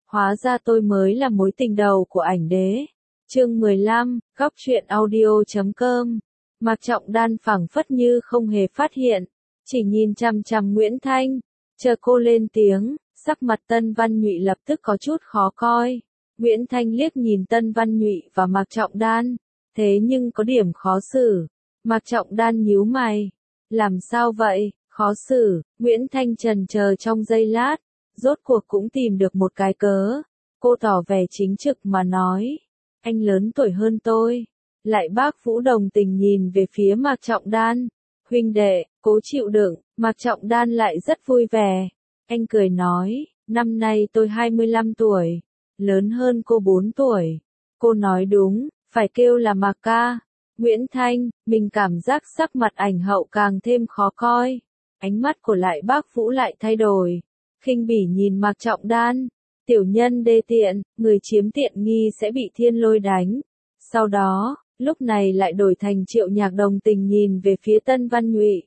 Hóa ra tôi mới là mối tình đầu của ảnh đế. Chương 15, góc truyện audio.com. Mạc Trọng Đan phảng phất như không hề phát hiện, chỉ nhìn chằm chằm Nguyễn Thanh, chờ cô lên tiếng, sắc mặt Tân Văn Nhụy lập tức có chút khó coi. Nguyễn Thanh liếc nhìn Tân Văn Nhụy và Mạc Trọng Đan, thế nhưng có điểm khó xử. Mạc Trọng Đan nhíu mày, làm sao vậy, khó xử? Nguyễn Thanh chần chờ trong giây lát, rốt cuộc cũng tìm được một cái cớ. Cô tỏ vẻ chính trực mà nói, anh lớn tuổi hơn tôi. Lại bác Vũ đồng tình nhìn về phía Mạc Trọng Đan, huynh đệ, cố chịu đựng. Mạc Trọng Đan lại rất vui vẻ. Anh cười nói, năm nay tôi 25 tuổi, lớn hơn cô 4 tuổi. Cô nói đúng, phải kêu là Mạc ca. Nguyễn Thanh, mình cảm giác sắc mặt ảnh hậu càng thêm khó coi. Ánh mắt của lại bác Vũ lại thay đổi, khinh bỉ nhìn Mạc Trọng Đan. Tiểu nhân đê tiện, người chiếm tiện nghi sẽ bị thiên lôi đánh. Sau đó, lúc này lại đổi thành Triệu Nhạc đồng tình nhìn về phía Tân Văn Nhụy.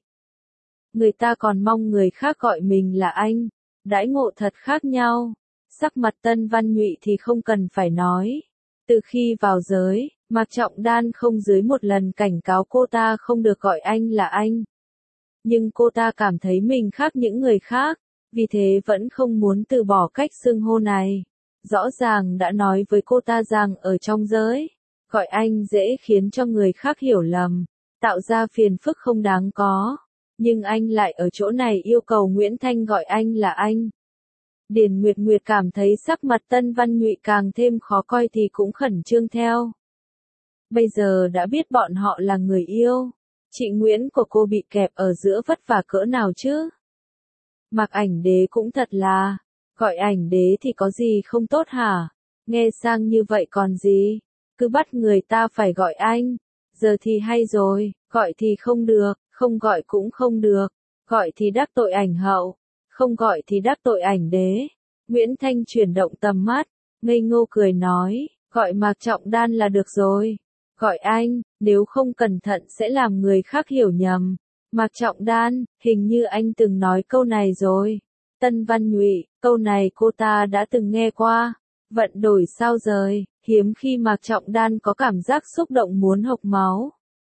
Người ta còn mong người khác gọi mình là anh, đãi ngộ thật khác nhau. Sắc mặt Tân Văn Nhụy thì không cần phải nói. Từ khi vào giới, Mạc Trọng Đan không dưới một lần cảnh cáo cô ta không được gọi anh là anh. Nhưng cô ta cảm thấy mình khác những người khác, vì thế vẫn không muốn từ bỏ cách xưng hô này. Rõ ràng đã nói với cô ta rằng ở trong giới, gọi anh dễ khiến cho người khác hiểu lầm, tạo ra phiền phức không đáng có. Nhưng anh lại ở chỗ này yêu cầu Nguyễn Thanh gọi anh là anh. Điền Nguyệt Nguyệt cảm thấy sắc mặt Tân Văn Nhụy càng thêm khó coi thì cũng khẩn trương theo. Bây giờ đã biết bọn họ là người yêu, chị Nguyễn của cô bị kẹp ở giữa vất vả cỡ nào chứ? Mạc ảnh đế cũng thật là, gọi ảnh đế thì có gì không tốt hả? Nghe sang như vậy còn gì? Cứ bắt người ta phải gọi anh. Giờ thì hay rồi, gọi thì không được, không gọi cũng không được. Gọi thì đắc tội ảnh hậu, không gọi thì đắc tội ảnh đế. Nguyễn Thanh chuyển động tầm mắt, ngây ngô cười nói, gọi Mạc Trọng Đan là được rồi. Gọi anh, nếu không cẩn thận sẽ làm người khác hiểu nhầm. Mạc Trọng Đan, hình như anh từng nói câu này rồi. Tân Văn Nhụy, câu này cô ta đã từng nghe qua. Vận đổi sao rời, hiếm khi Mạc Trọng Đan có cảm giác xúc động muốn hộc máu.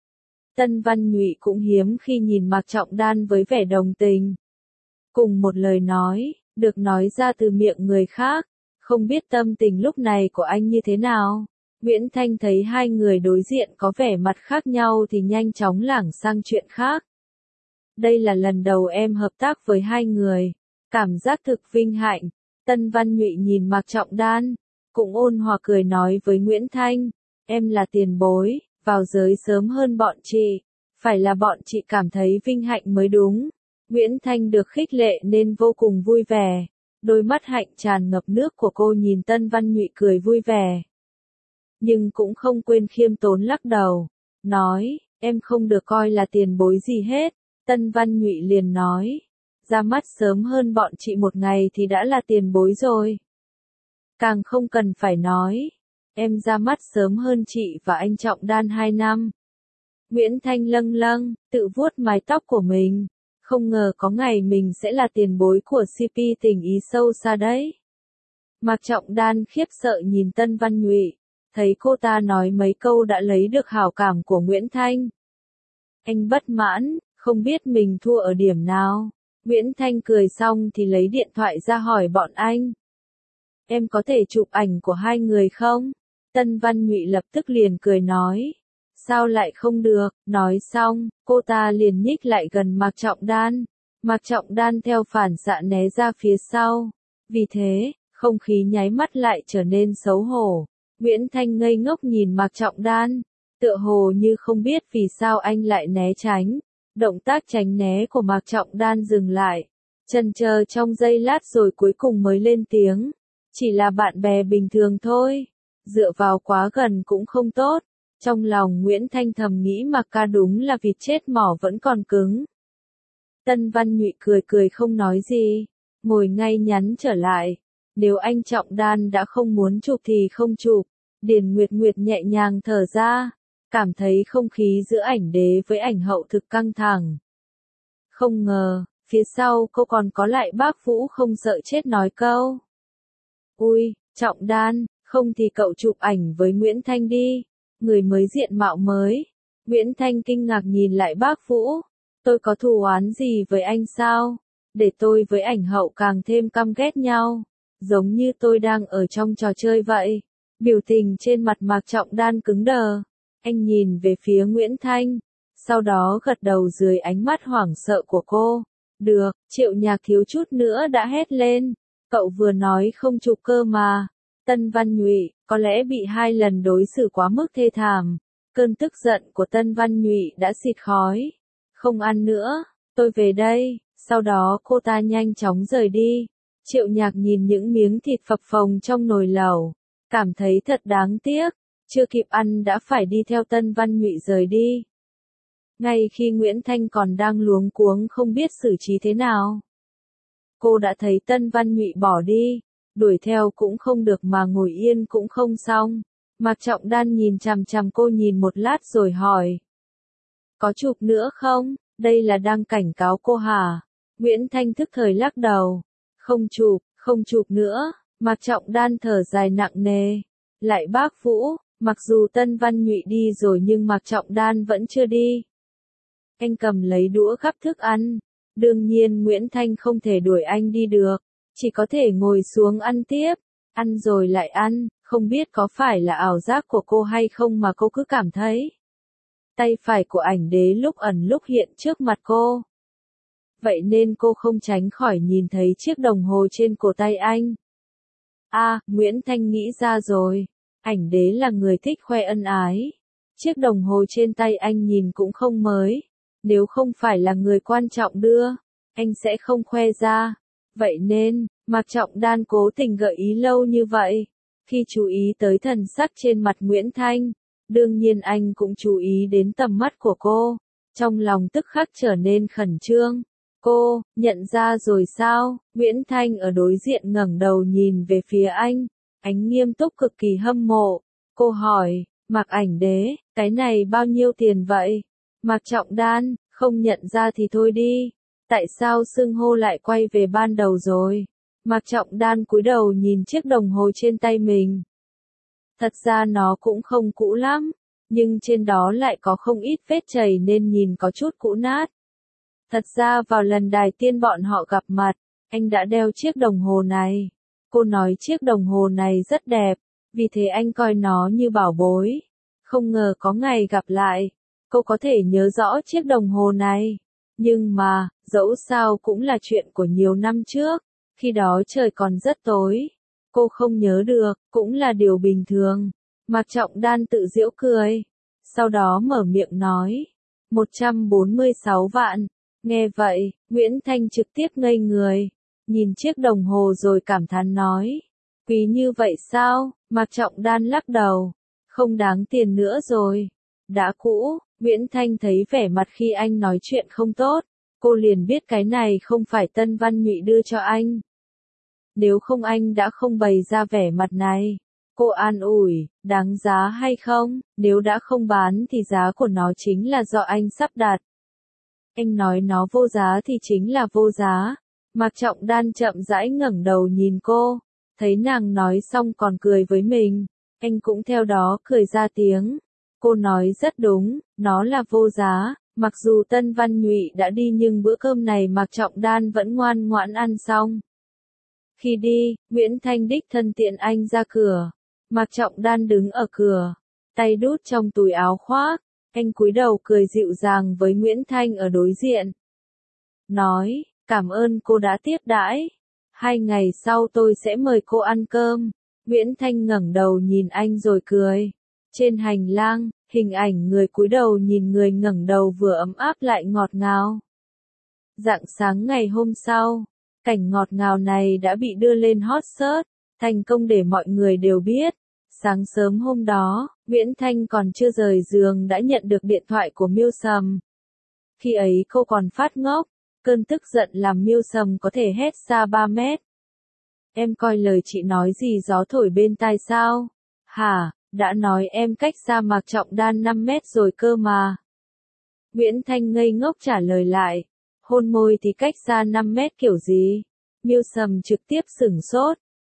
Tân Văn Nhụy cũng hiếm khi nhìn Mạc Trọng Đan với vẻ đồng tình. Cùng một lời nói, được nói ra từ miệng người khác, không biết tâm tình lúc này của anh như thế nào. Nguyễn Thanh thấy hai người đối diện có vẻ mặt khác nhau thì nhanh chóng lảng sang chuyện khác. Đây là lần đầu em hợp tác với hai người, cảm giác thực vinh hạnh. Tân Văn Nhụy nhìn Mạc Trọng Đan, cũng ôn hòa cười nói với Nguyễn Thanh, em là tiền bối, vào giới sớm hơn bọn chị, phải là bọn chị cảm thấy vinh hạnh mới đúng. Nguyễn Thanh được khích lệ nên vô cùng vui vẻ, đôi mắt hạnh tràn ngập nước của cô nhìn Tân Văn Nhụy cười vui vẻ. Nhưng cũng không quên khiêm tốn lắc đầu, nói, em không được coi là tiền bối gì hết. Tân Văn Nhụy liền nói, ra mắt sớm hơn bọn chị một ngày thì đã là tiền bối rồi. Càng không cần phải nói, em ra mắt sớm hơn chị và anh Trọng Đan 2 năm. Nguyễn Thanh lâng lâng, tự vuốt mái tóc của mình, không ngờ có ngày mình sẽ là tiền bối của CP tình ý sâu xa đấy. Mạc Trọng Đan khiếp sợ nhìn Tân Văn Nhụy, thấy cô ta nói mấy câu đã lấy được hảo cảm của Nguyễn Thanh. Anh bất mãn, không biết mình thua ở điểm nào. Nguyễn Thanh cười xong thì lấy điện thoại ra hỏi bọn anh. Em có thể chụp ảnh của hai người không? Tân Văn Nhụy lập tức liền cười nói. Sao lại không được? Nói xong, cô ta liền nhích lại gần Mạc Trọng Đan. Mạc Trọng Đan theo phản xạ né ra phía sau. Vì thế, không khí nháy mắt lại trở nên xấu hổ. Nguyễn Thanh ngây ngốc nhìn Mạc Trọng Đan, tựa hồ như không biết vì sao anh lại né tránh. Động tác tránh né của Mạc Trọng Đan dừng lại, chần chờ trong giây lát rồi cuối cùng mới lên tiếng. Chỉ là bạn bè bình thường thôi, dựa vào quá gần cũng không tốt. Trong lòng Nguyễn Thanh thầm nghĩ Mạc ca đúng là vịt chết mỏ vẫn còn cứng. Tân Văn Nhụy cười cười không nói gì, ngồi ngay nhắn trở lại. Nếu anh Trọng Đan đã không muốn chụp thì không chụp. Điền Nguyệt Nguyệt nhẹ nhàng thở ra, cảm thấy không khí giữa ảnh đế với ảnh hậu thực căng thẳng. Không ngờ, phía sau cô còn có lại bác Vũ không sợ chết nói câu. Ui, Trọng Đan, không thì cậu chụp ảnh với Nguyễn Thanh đi, người mới diện mạo mới. Nguyễn Thanh kinh ngạc nhìn lại bác Vũ. Tôi có thù oán gì với anh sao? Để tôi với ảnh hậu càng thêm căm ghét nhau. Giống như tôi đang ở trong trò chơi vậy. Biểu tình trên mặt Mạc Trọng Đan cứng đờ. Anh nhìn về phía Nguyễn Thanh. Sau đó gật đầu dưới ánh mắt hoảng sợ của cô. Được, Triệu Nhạc thiếu chút nữa đã hét lên. Cậu vừa nói không chụp cơ mà. Tân Văn Nhụy, có lẽ bị 2 lần đối xử quá mức thê thảm. Cơn tức giận của Tân Văn Nhụy đã xịt khói. Không ăn nữa, tôi về đây. Sau đó cô ta nhanh chóng rời đi. Triệu Nhạc nhìn những miếng thịt phập phồng trong nồi lẩu. Cảm thấy thật đáng tiếc. Chưa kịp ăn đã phải đi theo Tân Văn Nhụy rời đi. Ngay khi Nguyễn Thanh còn đang luống cuống không biết xử trí thế nào. Cô đã thấy Tân Văn Nhụy bỏ đi. Đuổi theo cũng không được mà ngồi yên cũng không xong. Mạc Trọng Đan nhìn chằm chằm cô nhìn một lát rồi hỏi. Có chụp nữa không? Đây là đang cảnh cáo cô hả? Nguyễn Thanh thức thời lắc đầu. Không chụp nữa. Mạc Trọng Đan thở dài nặng nề. Lại bác Vũ, mặc dù Tân Văn Nhụy đi rồi nhưng Mạc Trọng Đan vẫn chưa đi. Anh cầm lấy đũa gắp thức ăn. Đương nhiên Nguyễn Thanh không thể đuổi anh đi được. Chỉ có thể ngồi xuống ăn tiếp. Ăn rồi lại ăn, không biết có phải là ảo giác của cô hay không mà cô cứ cảm thấy. Tay phải của ảnh đế lúc ẩn lúc hiện trước mặt cô. Vậy nên cô không tránh khỏi nhìn thấy chiếc đồng hồ trên cổ tay anh. Nguyễn Thanh nghĩ ra rồi. Ảnh đế là người thích khoe ân ái. Chiếc đồng hồ trên tay anh nhìn cũng không mới. Nếu không phải là người quan trọng đưa, anh sẽ không khoe ra. Vậy nên, Mạc Trọng Đan cố tình gợi ý lâu như vậy. Khi chú ý tới thần sắc trên mặt Nguyễn Thanh, đương nhiên anh cũng chú ý đến tầm mắt của cô. Trong lòng tức khắc trở nên khẩn trương. Cô, nhận ra rồi sao? Nguyễn Thanh ở đối diện ngẩng đầu nhìn về phía anh. Ánh nghiêm túc cực kỳ hâm mộ. Cô hỏi, Mạc ảnh đế, cái này bao nhiêu tiền vậy? Mạc Trọng Đan, không nhận ra thì thôi đi. Tại sao xưng hô lại quay về ban đầu rồi? Mạc Trọng Đan cúi đầu nhìn chiếc đồng hồ trên tay mình. Thật ra nó cũng không cũ lắm, nhưng trên đó lại có không ít vết chảy nên nhìn có chút cũ nát. Thật ra vào lần đài tiên bọn họ gặp mặt, anh đã đeo chiếc đồng hồ này. Cô nói chiếc đồng hồ này rất đẹp, vì thế anh coi nó như bảo bối. Không ngờ có ngày gặp lại, cô có thể nhớ rõ chiếc đồng hồ này. Nhưng mà, dẫu sao cũng là chuyện của nhiều năm trước, khi đó trời còn rất tối. Cô không nhớ được, cũng là điều bình thường. Mạc Trọng Đan tự giễu cười. Sau đó mở miệng nói. 146 vạn. Nghe vậy, Nguyễn Thanh trực tiếp ngây người. Nhìn chiếc đồng hồ rồi cảm thán nói. Quý như vậy sao? Mạc Trọng Đan lắc đầu. Không đáng tiền nữa rồi. Đã cũ. Nguyễn Thanh thấy vẻ mặt khi anh nói chuyện không tốt. Cô liền biết cái này không phải Tân Văn Nhụy đưa cho anh. Nếu không anh đã không bày ra vẻ mặt này. Cô an ủi, đáng giá hay không? Nếu đã không bán thì giá của nó chính là do anh sắp đặt. Anh nói nó vô giá thì chính là vô giá. Mạc Trọng Đan chậm rãi ngẩng đầu nhìn cô. Thấy nàng nói xong còn cười với mình. Anh cũng theo đó cười ra tiếng. Cô nói rất đúng, nó là vô giá. Mặc dù Tân Văn Nhụy đã đi nhưng bữa cơm này Mạc Trọng Đan vẫn ngoan ngoãn ăn xong. Khi đi, Nguyễn Thanh đích thân tiện anh ra cửa. Mạc Trọng Đan đứng ở cửa, tay đút trong túi áo khoác. Anh cúi đầu cười dịu dàng với Nguyễn Thanh ở đối diện. Nói, cảm ơn cô đã tiếp đãi. 2 ngày sau tôi sẽ mời cô ăn cơm. Nguyễn Thanh ngẩng đầu nhìn anh rồi cười. Trên hành lang, hình ảnh người cúi đầu nhìn người ngẩng đầu vừa ấm áp lại ngọt ngào. Rạng sáng ngày hôm sau, cảnh ngọt ngào này đã bị đưa lên hot search, thành công để mọi người đều biết. Sáng sớm hôm đó, Nguyễn Thanh còn chưa rời giường đã nhận được điện thoại của Miêu Sầm. Khi ấy cô còn phát ngốc, cơn tức giận làm Miêu Sầm có thể hét xa 3 mét. Em coi lời chị nói gì gió thổi bên tai sao? Hả, đã nói em cách xa Mạc Trọng Đan 5 mét rồi cơ mà. Nguyễn Thanh ngây ngốc trả lời lại. Hôn môi thì cách xa 5 mét kiểu gì? Miêu Sầm trực tiếp sửng sốt.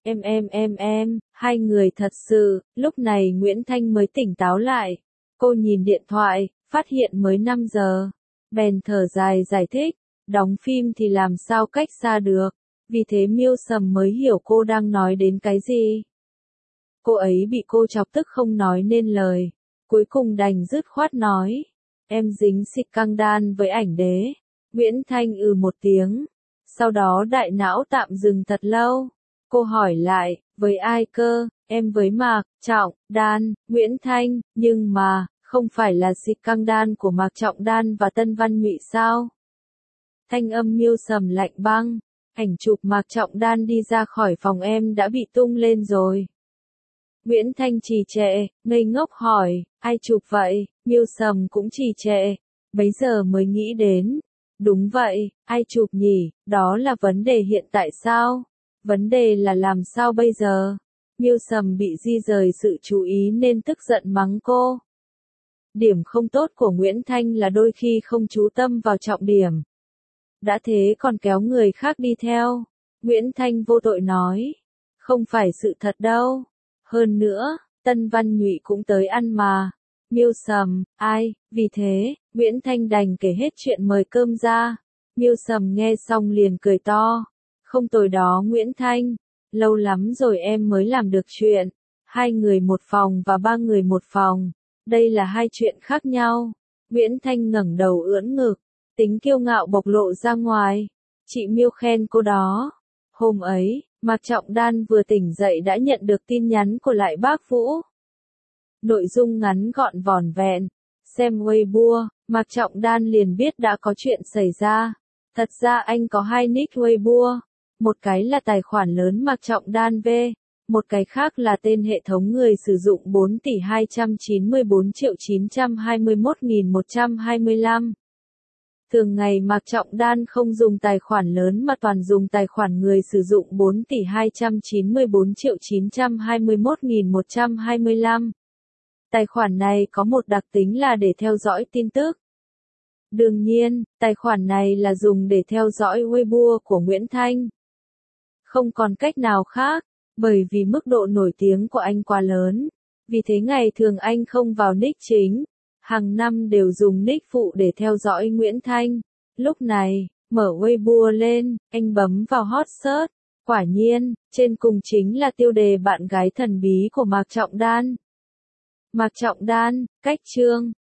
hai người thật sự, lúc này Nguyễn Thanh mới tỉnh táo lại. Cô nhìn điện thoại, phát hiện mới 5 giờ. Bèn thở dài giải thích, đóng phim thì làm sao cách xa được. Vì thế Miêu Sầm mới hiểu cô đang nói đến cái gì. Cô ấy bị cô chọc tức không nói nên lời. Cuối cùng đành dứt khoát nói. Em dính scandal với ảnh đế. Nguyễn Thanh một tiếng. Sau đó đại não tạm dừng thật lâu. Cô hỏi lại, với ai cơ? Em với Mạc Trọng Đan, Nguyễn Thanh, nhưng mà, không phải là scandal của Mạc Trọng Đan và Tân Văn Nhụy sao? Thanh âm Miêu Sầm lạnh băng. Ảnh chụp Mạc Trọng Đan đi ra khỏi phòng em đã bị tung lên rồi. Nguyễn Thanh trì trệ, ngây ngốc hỏi, ai chụp vậy? Miêu Sầm cũng trì trệ, bấy giờ mới nghĩ đến. Đúng vậy, ai chụp nhỉ, đó là vấn đề hiện tại sao? Vấn đề là làm sao bây giờ? Miêu Sầm bị di rời sự chú ý nên tức giận mắng cô. Điểm không tốt của Nguyễn Thanh là đôi khi không chú tâm vào trọng điểm. Đã thế còn kéo người khác đi theo. Nguyễn Thanh vô tội nói. Không phải sự thật đâu. Hơn nữa, Tân Văn Nhụy cũng tới ăn mà. Miêu Sầm, ai, vì thế, Nguyễn Thanh đành kể hết chuyện mời cơm ra. Miêu Sầm nghe xong liền cười to. Không tồi đó Nguyễn Thanh, lâu lắm rồi em mới làm được chuyện. 2 người một phòng và 3 người một phòng. Đây là 2 chuyện khác nhau. Nguyễn Thanh ngẩng đầu ưỡn ngực, tính kiêu ngạo bộc lộ ra ngoài. Chị Miêu khen cô đó. Hôm ấy, Mạc Trọng Đan vừa tỉnh dậy đã nhận được tin nhắn của lại bác Vũ. Nội dung ngắn gọn vỏn vẹn. Xem Weibo, Mạc Trọng Đan liền biết đã có chuyện xảy ra. Thật ra anh có 2 nick Weibo. Một cái là tài khoản lớn Mạc Trọng Đan V. Một cái khác là tên hệ thống người sử dụng 4.294.921.125. Thường ngày Mạc Trọng Đan không dùng tài khoản lớn mà toàn dùng tài khoản người sử dụng 4.294.921.125. Tài khoản này có một đặc tính là để theo dõi tin tức. Đương nhiên, tài khoản này là dùng để theo dõi Weibo của Nguyễn Thanh. Không còn cách nào khác, bởi vì mức độ nổi tiếng của anh quá lớn. Vì thế ngày thường anh không vào nick chính. Hàng năm đều dùng nick phụ để theo dõi Nguyễn Thanh. Lúc này, mở Weibo lên, anh bấm vào hot search. Quả nhiên, trên cùng chính là tiêu đề bạn gái thần bí của Mạc Trọng Đan. Mạc Trọng Đan, cách chương.